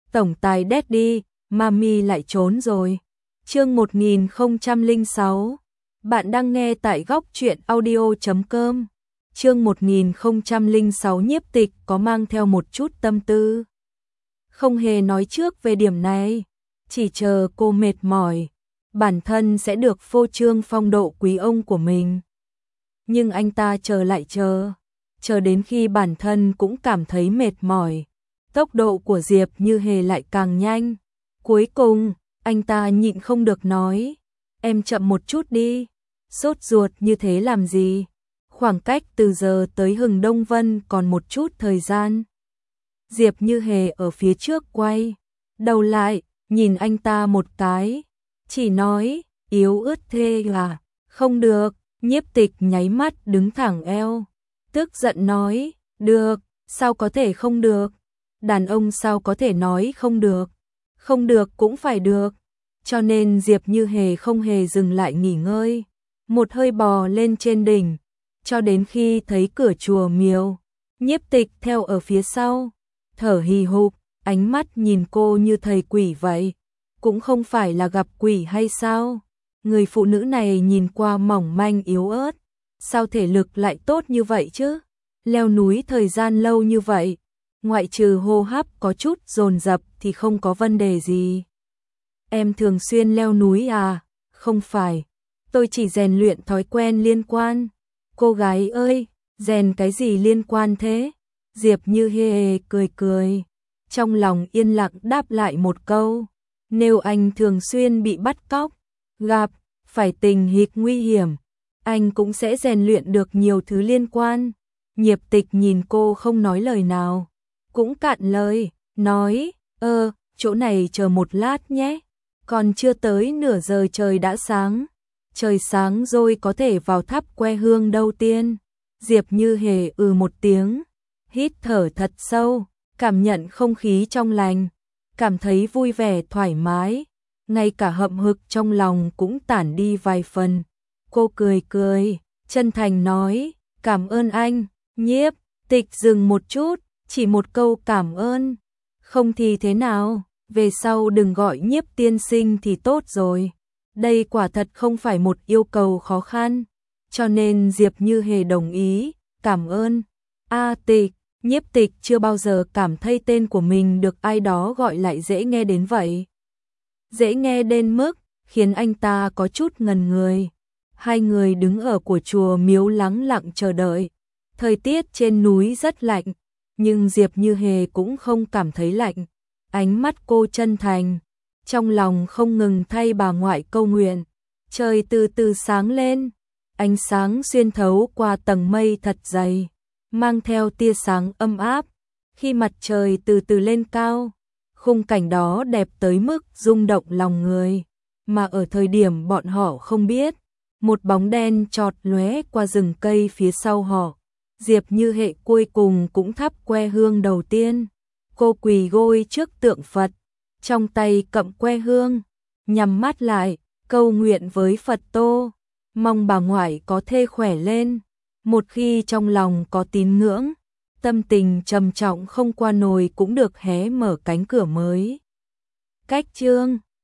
tổng tài Daddy, Mami lại trốn rồi. Chương 1006. Bạn đang nghe tại góc truyện audio.com. Chương 1006 Nhiếp Tịch có mang theo một chút tâm tư. Không hề nói trước về điểm này, chỉ chờ cô mệt mỏi, bản thân sẽ được phô trương phong độ quý ông của mình. Nhưng anh ta chờ lại chờ đến khi bản thân cũng cảm thấy mệt mỏi. Tốc độ của Diệp Như Hề lại càng nhanh. Cuối cùng, anh ta nhịn không được nói, em chậm một chút đi, sốt ruột như thế làm gì? Khoảng cách từ giờ tới Hừng Đông Vân còn một chút thời gian. Diệp Như Hề ở phía trước quay đầu lại, nhìn anh ta một cái, chỉ nói, yếu ớt thế à? Không được. Nhiếp Tịch nháy mắt đứng thẳng eo, tức giận nói, được, sao có thể không được? Đàn ông sao có thể nói không được? Không được cũng phải được. Cho nên Diệp Như Hề không hề dừng lại nghỉ ngơi, một hơi bò lên trên đỉnh, cho đến khi thấy cửa chùa miếu. Nhiếp Tịch theo ở phía sau, thở hì hục, ánh mắt nhìn cô như thầy quỷ vậy. Cũng không phải là gặp quỷ hay sao? Người phụ nữ này nhìn qua mỏng manh yếu ớt, sao thể lực lại tốt như vậy chứ? Leo núi thời gian lâu như vậy, ngoại trừ hô hấp có chút dồn dập thì không có vấn đề gì. Em thường xuyên leo núi à? Không phải, tôi chỉ rèn luyện thói quen liên quan. Cô gái ơi, rèn cái gì liên quan thế? Diệp Như Hề cười cười, trong lòng yên lặng đáp lại một câu, nếu anh thường xuyên bị bắt cóc, gặp phải tình huống nguy hiểm, anh cũng sẽ rèn luyện được nhiều thứ liên quan. Nhiếp Tịch nhìn cô không nói lời nào, cũng cạn lời, nói, chỗ này chờ một lát nhé, còn chưa tới nửa giờ trời đã sáng, trời sáng rồi có thể vào thắp que hương đầu tiên. Diệp Như Hề một tiếng, hít thở thật sâu, cảm nhận không khí trong lành, cảm thấy vui vẻ thoải mái, ngay cả hậm hực trong lòng cũng tản đi vài phần. Cô cười cười, chân thành nói, cảm ơn anh. Nhiếp Tịch dừng một chút, chỉ một câu cảm ơn, không thì thế nào, về sau đừng gọi Nhiếp tiên sinh thì tốt rồi. Đây quả thật không phải một yêu cầu khó khăn, cho nên Diệp Như Hề đồng ý, cảm ơn. Tịch. Nhiếp Tịch chưa bao giờ cảm thấy tên của mình được ai đó gọi lại dễ nghe đến vậy. Dễ nghe đến mức khiến anh ta có chút ngần người. Hai người đứng ở của chùa miếu lắng lặng chờ đợi. Thời tiết trên núi rất lạnh, nhưng Diệp Như Hề cũng không cảm thấy lạnh. Ánh mắt cô chân thành, trong lòng không ngừng thay bà ngoại câu nguyện. Trời từ từ sáng lên, ánh sáng xuyên thấu qua tầng mây thật dày, mang theo tia sáng âm áp. Khi mặt trời từ từ lên cao, khung cảnh đó đẹp tới mức rung động lòng người. Mà ở thời điểm bọn họ không biết, một bóng đen chọt lóe qua rừng cây phía sau họ. Diệp Như Hề cuối cùng cũng thắp que hương đầu tiên. Cô quỳ gối trước tượng Phật, trong tay cầm que hương, nhắm mắt lại, cầu nguyện với Phật Tô, mong bà ngoại có thể khỏe lên. Một khi trong lòng có tín ngưỡng, tâm tình trầm trọng không qua nổi cũng được hé mở cánh cửa mới. Cách chương